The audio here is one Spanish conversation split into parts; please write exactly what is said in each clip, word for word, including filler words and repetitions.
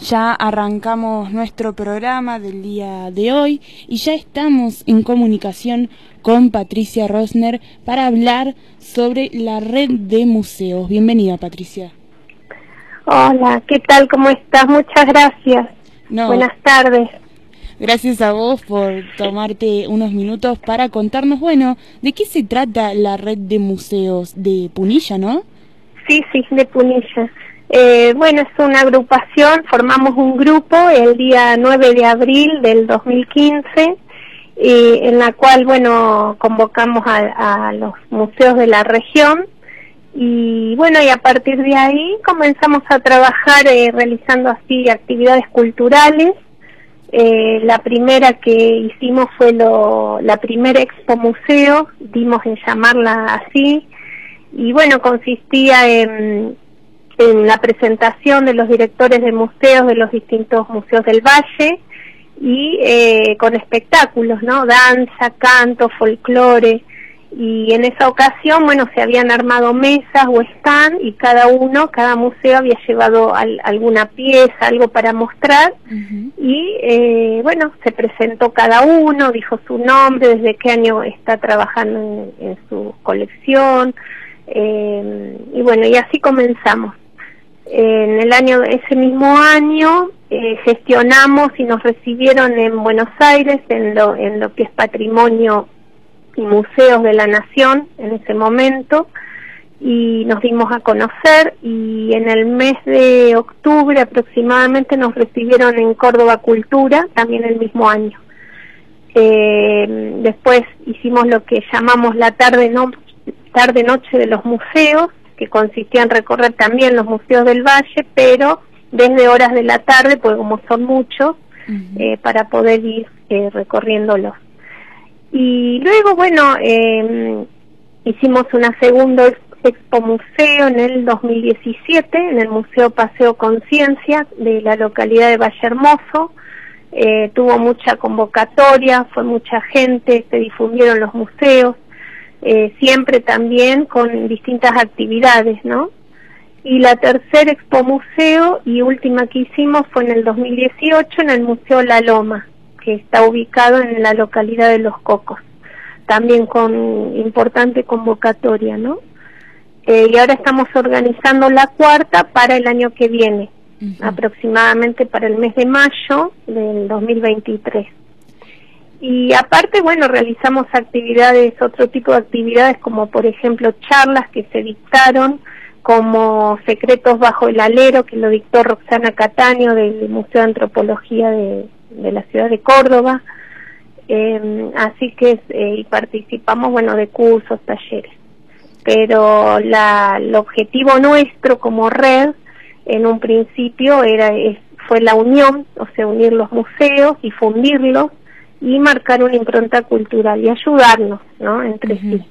Ya arrancamos nuestro programa del día de hoy y ya estamos en comunicación con Patricia Rosner para hablar sobre la red de museos. Bienvenida, Patricia. Hola, ¿qué tal? ¿Cómo estás? Muchas gracias. No, Buenas tardes. Gracias a vos por tomarte unos minutos para contarnos, bueno, ¿de qué se trata la red de museos de Punilla, no? Sí, sí, de Punilla. Eh, bueno, es una agrupación, formamos un grupo el día nueve de abril del dos mil quince, y en la cual, bueno, convocamos a, a los museos de la región, y bueno, y a partir de ahí comenzamos a trabajar eh, realizando así actividades culturales. Eh, la primera que hicimos fue lo, la primera expo museo, dimos en llamarla así, y bueno, consistía en, en la presentación de los directores de museos de los distintos museos del Valle, y eh, con espectáculos, ¿no? Danza, canto, folclore. Y en esa ocasión, bueno, se habían armado mesas o stand y cada uno, cada museo había llevado al, alguna pieza, algo para mostrar. Uh-huh. Y eh, bueno, se presentó cada uno, dijo su nombre, desde qué año está trabajando en, en su colección. Eh, y bueno, y así comenzamos. En el año, ese mismo año, eh, gestionamos y nos recibieron en Buenos Aires, en lo, en lo que es patrimonio y museos de la nación en ese momento, y nos dimos a conocer, y en el mes de octubre aproximadamente nos recibieron en Córdoba Cultura, también el mismo año. Eh, después hicimos lo que llamamos la tarde no, tarde noche de los museos, que consistía en recorrer también los museos del Valle, pero desde horas de la tarde, pues como son muchos, uh-huh. eh, para poder ir eh, recorriéndolos. Y luego, bueno, eh, hicimos una segunda expo museo en el dos mil diecisiete, en el Museo Paseo Conciencia de la localidad de Valle Hermoso. Eh, tuvo mucha convocatoria, fue mucha gente, se difundieron los museos, eh, siempre también con distintas actividades, ¿no? Y la tercera expo museo y última que hicimos fue en el dos mil dieciocho en el Museo La Loma, que está ubicado en la localidad de Los Cocos, también con importante convocatoria, ¿no? Eh, y ahora estamos organizando la cuarta para el año que viene, uh-huh. aproximadamente para el mes de mayo del dos mil veintitrés. Y aparte, bueno, realizamos actividades, otro tipo de actividades, como por ejemplo charlas que se dictaron, como Secretos bajo el alero, que lo dictó Roxana Cataño del Museo de Antropología de de la ciudad de Córdoba, eh, así que eh, y participamos, bueno, de cursos, talleres, pero la, el objetivo nuestro como red en un principio era es, fue la unión, o sea, unir los museos, difundirlos y marcar una impronta cultural y ayudarnos, ¿no?, entre uh-huh. sí.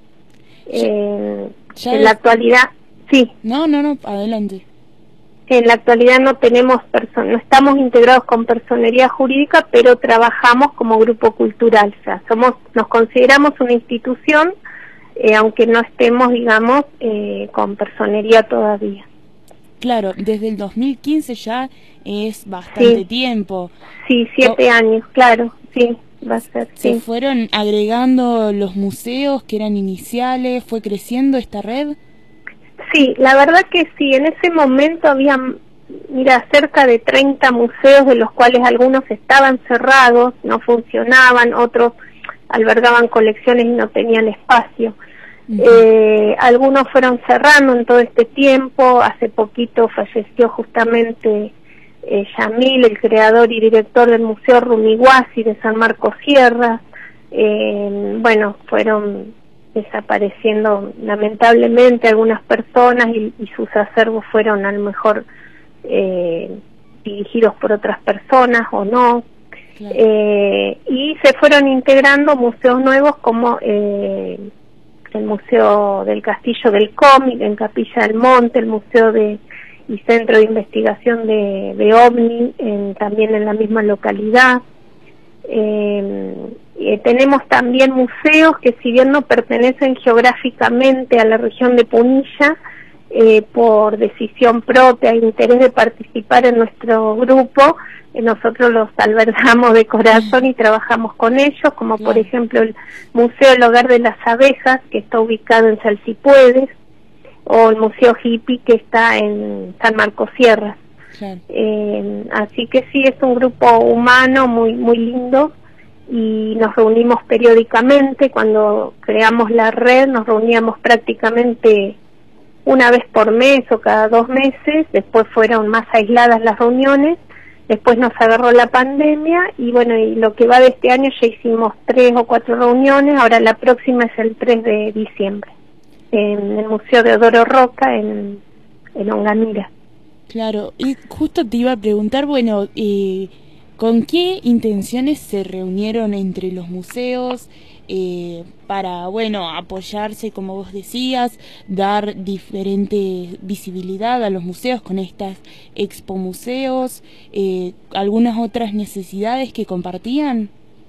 Eh, ya en es... la actualidad, sí. No, no, no, adelante. En la actualidad no tenemos person- no estamos integrados con personería jurídica, pero trabajamos como grupo cultural, o sea, somos, nos consideramos una institución, eh, aunque no estemos, digamos, eh, con personería todavía. Claro, desde el dos mil quince ya es bastante sí. tiempo. Sí, siete o... años, claro, sí, va a ser. ¿Se sí. fueron agregando los museos que eran iniciales? ¿Fue creciendo esta red? Sí, la verdad que sí, en ese momento había, mira, cerca de treinta museos, de los cuales algunos estaban cerrados, no funcionaban, otros albergaban colecciones y no tenían espacio. Uh-huh. Eh, algunos fueron cerrando en todo este tiempo, hace poquito falleció justamente eh, Yamil, el creador y director del Museo Rumiguasi de San Marcos Sierra. Eh, bueno, fueron desapareciendo lamentablemente algunas personas y, y sus acervos fueron a lo mejor eh, dirigidos por otras personas o no. Claro. Eh, y se fueron integrando museos nuevos como eh, el Museo del Castillo del Cómic en Capilla del Monte, el Museo de y Centro de Investigación de, de OVNI en, también en la misma localidad. Eh, eh, tenemos también museos que, si bien no pertenecen geográficamente a la región de Punilla, eh, por decisión propia e interés de participar en nuestro grupo, eh, nosotros los albergamos de corazón y trabajamos con ellos, como por ejemplo el Museo El Hogar de las Abejas, que está ubicado en Salsipuedes, o el Museo Hippie, que está en San Marcos Sierra. Claro. Eh, así que sí, es un grupo humano muy muy lindo, y nos reunimos periódicamente. Cuando creamos la red nos reuníamos prácticamente una vez por mes o cada dos meses, después fueron más aisladas las reuniones, después nos agarró la pandemia y bueno, y lo que va de este año ya hicimos tres o cuatro reuniones. Ahora la próxima es el tres de diciembre en el Museo de Odoro Roca en, en Onganira. Claro, y justo te iba a preguntar, bueno, eh, ¿con qué intenciones se reunieron entre los museos eh, para, bueno, apoyarse, como vos decías, dar diferente visibilidad a los museos con estas expo museos, eh, algunas otras necesidades que compartían?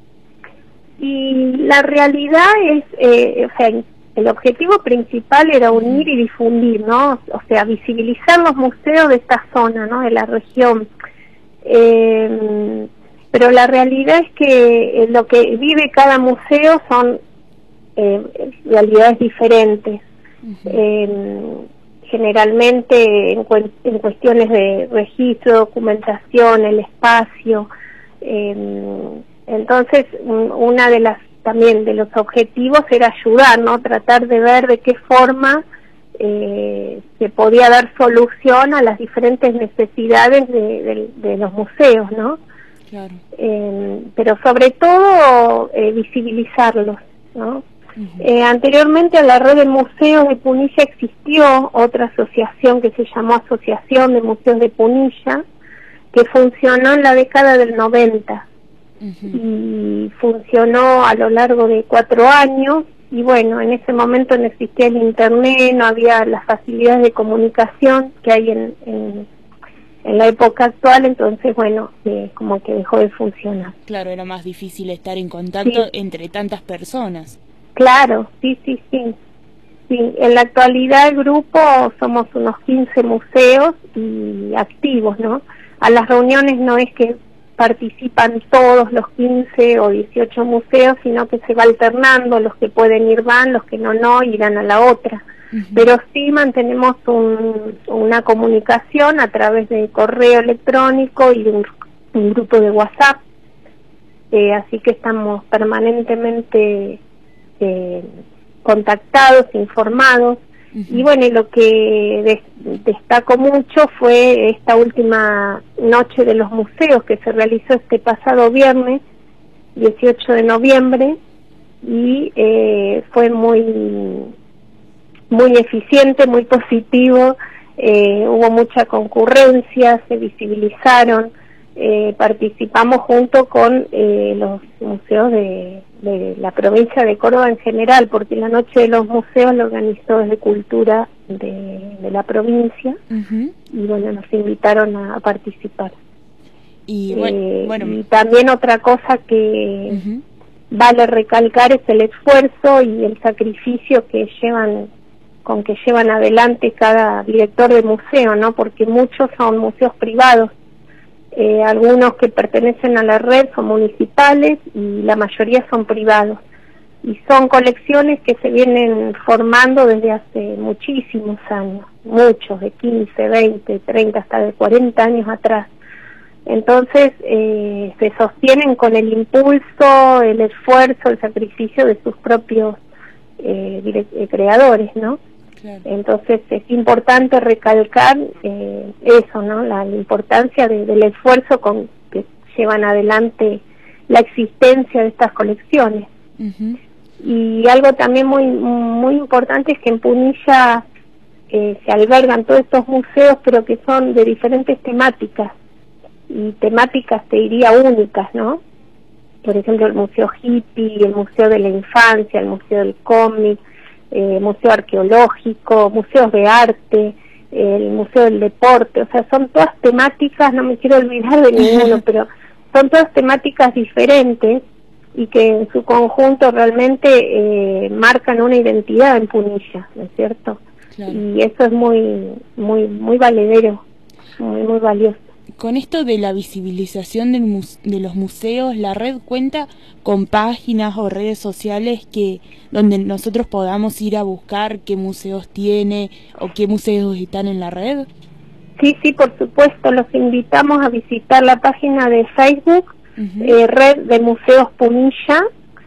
Y la realidad es, eh, o sea, el objetivo principal era unir y difundir, ¿no? O sea, visibilizar los museos de esta zona, ¿no? De la región. Eh, pero la realidad es que lo que vive cada museo son eh, realidades diferentes. Uh-huh. eh, generalmente en, cu en cuestiones de registro, documentación, el espacio. Eh, entonces, una de las también de los objetivos era ayudar, ¿no? Tratar de ver de qué forma eh, se podía dar solución a las diferentes necesidades de, de, de los museos, ¿no? Claro. Eh, pero sobre todo eh, visibilizarlos, ¿no? Uh-huh. eh, anteriormente a la red de museos de Punilla existió otra asociación que se llamó Asociación de Museos de Punilla, que funcionó en la década del noventa. Uh-huh. Y funcionó a lo largo de cuatro años, y bueno, en ese momento no existía el internet, no había las facilidades de comunicación que hay en, en, en la época actual, entonces bueno, eh, como que dejó de funcionar. Claro, era más difícil estar en contacto, sí, entre tantas personas. Claro, sí, sí, sí. Sí, en la actualidad el grupo somos unos quince museos y activos, ¿no? A las reuniones no es que participan todos los quince o dieciocho museos, sino que se va alternando, los que pueden ir van, los que no, no, irán a la otra. Uh-huh. Pero sí mantenemos un, una comunicación a través de correo electrónico y de un, un grupo de WhatsApp, eh, así que estamos permanentemente eh, contactados, informados. Uh-huh. Y bueno, y lo que des destacó mucho fue esta última noche de los museos que se realizó este pasado viernes, dieciocho de noviembre, y eh, fue muy muy eficiente, muy positivo. Eh, hubo mucha concurrencia, se visibilizaron, eh, participamos junto con eh, los museos de, de la provincia de Córdoba en general, porque la noche de los museos lo organizó desde Cultura de, de la provincia. Uh-huh. Y bueno, nos invitaron a, a participar. Y, eh, bueno, y también otra cosa que uh-huh. vale recalcar es el esfuerzo y el sacrificio que llevan con que llevan adelante cada director de museo, ¿no? Porque muchos son museos privados. Eh, algunos que pertenecen a la red son municipales y la mayoría son privados, y son colecciones que se vienen formando desde hace muchísimos años, muchos, de quince, veinte, treinta, hasta de cuarenta años atrás. Entonces eh, se sostienen con el impulso, el esfuerzo, el sacrificio de sus propios eh, direct- creadores, ¿no? Claro. Entonces es importante recalcar eh, eso, ¿no? La, la importancia de, del esfuerzo con que llevan adelante la existencia de estas colecciones. Uh-huh. Y algo también muy muy importante es que en Punilla eh, se albergan todos estos museos, pero que son de diferentes temáticas, y temáticas, te diría, únicas, ¿no? Por ejemplo, el Museo Hippie, el Museo de la Infancia, el Museo del Cómic, Eh, museo arqueológico, museos de arte, eh, el museo del deporte. O sea, son todas temáticas, no me quiero olvidar de ninguno, pero son todas temáticas diferentes y que en su conjunto realmente eh, marcan una identidad en Punilla, ¿no es cierto? Claro. Y eso es muy, muy, muy valedero, muy, muy valioso. Con esto de la visibilización del muse de los museos, ¿la red cuenta con páginas o redes sociales que donde nosotros podamos ir a buscar qué museos tiene o qué museos están en la red? Sí, sí, por supuesto, los invitamos a visitar la página de Facebook, uh-huh. eh, Red de Museos Punilla,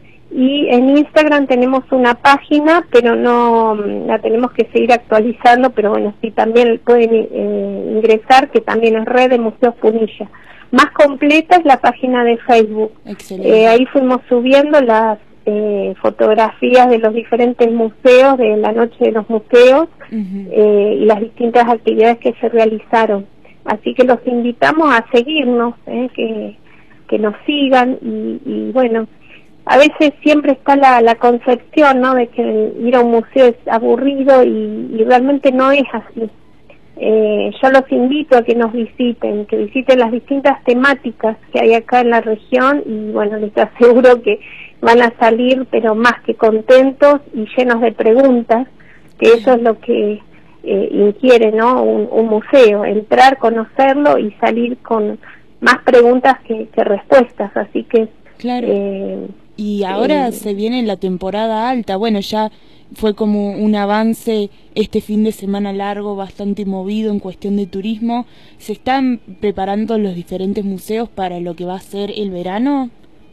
y en Instagram tenemos una página, pero no la tenemos que seguir actualizando, pero bueno, sí también pueden eh, ingresar, que también es Red de Museos Punilla. Más completa es la página de Facebook. Eh, ahí fuimos subiendo las eh, fotografías de los diferentes museos, de la noche de los museos, uh-huh. eh, y las distintas actividades que se realizaron. Así que los invitamos a seguirnos, eh, que, que nos sigan y, y bueno, a veces siempre está la, la concepción, ¿no?, de que ir a un museo es aburrido y, y realmente no es así. Eh, yo los invito a que nos visiten, que visiten las distintas temáticas que hay acá en la región y bueno, les aseguro que van a salir pero más que contentos y llenos de preguntas, que eso es lo que eh, inquiere, ¿no?, un, un museo, entrar, conocerlo y salir con más preguntas que, que respuestas, así que... Claro. Eh, Y ahora eh, se viene la temporada alta, bueno, ya fue como un avance este fin de semana largo, bastante movido en cuestión de turismo. ¿Se están preparando los diferentes museos para lo que va a ser el verano?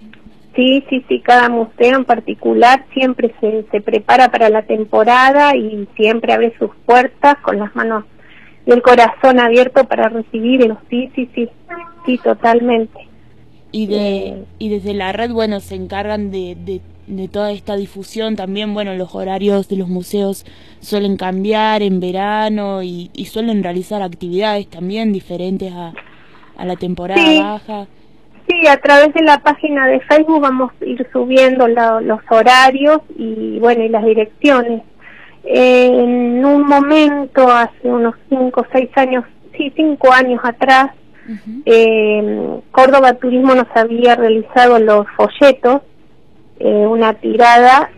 Sí, sí, sí, cada museo en particular siempre se, se prepara para la temporada y siempre abre sus puertas con las manos y el corazón abierto para recibirlos, sí, sí, sí, sí, totalmente. Y de y desde la red, bueno, se encargan de, de, de toda esta difusión también. Bueno, los horarios de los museos suelen cambiar en verano y, y suelen realizar actividades también diferentes a, a la temporada sí, baja. Sí, a través de la página de Facebook vamos a ir subiendo la, los horarios y bueno, y las direcciones. Eh, en un momento, hace unos cinco o seis años, sí, cinco años atrás, Uh-huh. eh, Córdoba Turismo nos había realizado los folletos, eh, una tirada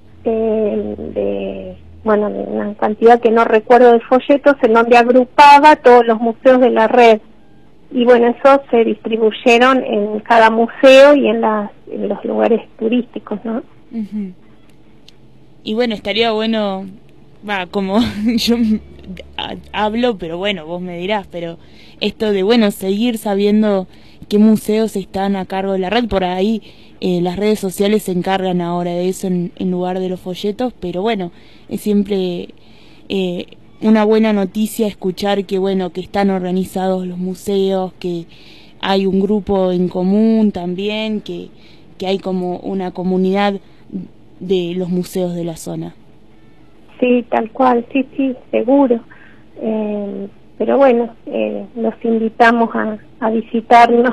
eh, de, bueno, de una cantidad que no recuerdo de folletos, en donde agrupaba todos los museos de la red, y bueno, eso se distribuyeron en cada museo y en, las, en los lugares turísticos, ¿no? Uh-huh. Y bueno, estaría bueno, va, como yo hablo, pero bueno, vos me dirás, pero esto de, bueno, seguir sabiendo qué museos están a cargo de la red, por ahí eh, las redes sociales se encargan ahora de eso en, en lugar de los folletos, pero bueno, es siempre eh, una buena noticia escuchar que, bueno, que están organizados los museos, que hay un grupo en común también, que, que hay como una comunidad de los museos de la zona. Sí, tal cual, sí, sí, seguro. Eh, pero bueno, eh, los invitamos a, a visitarnos.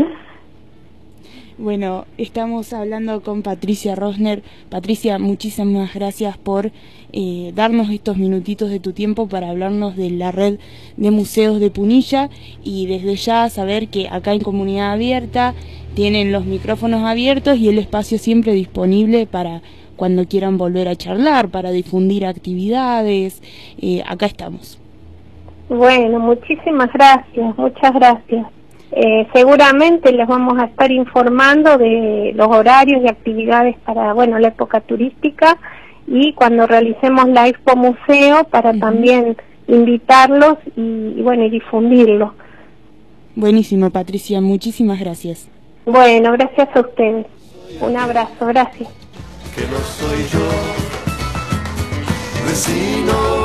Bueno, estamos hablando con Patricia Rosner. Patricia, muchísimas gracias por eh, darnos estos minutitos de tu tiempo para hablarnos de la red de museos de Punilla, y desde ya saber que acá en Comunidad Abierta tienen los micrófonos abiertos y el espacio siempre disponible para cuando quieran volver a charlar, para difundir actividades. Eh, acá estamos. Bueno, muchísimas gracias, muchas gracias. Eh, seguramente les vamos a estar informando de los horarios y actividades para, bueno, la época turística, y cuando realicemos la Expo Museo para uh-huh. también invitarlos y, y bueno, y difundirlo. Buenísimo, Patricia, muchísimas gracias. Bueno, gracias a ustedes. Un abrazo, gracias. Que no soy yo, vecino.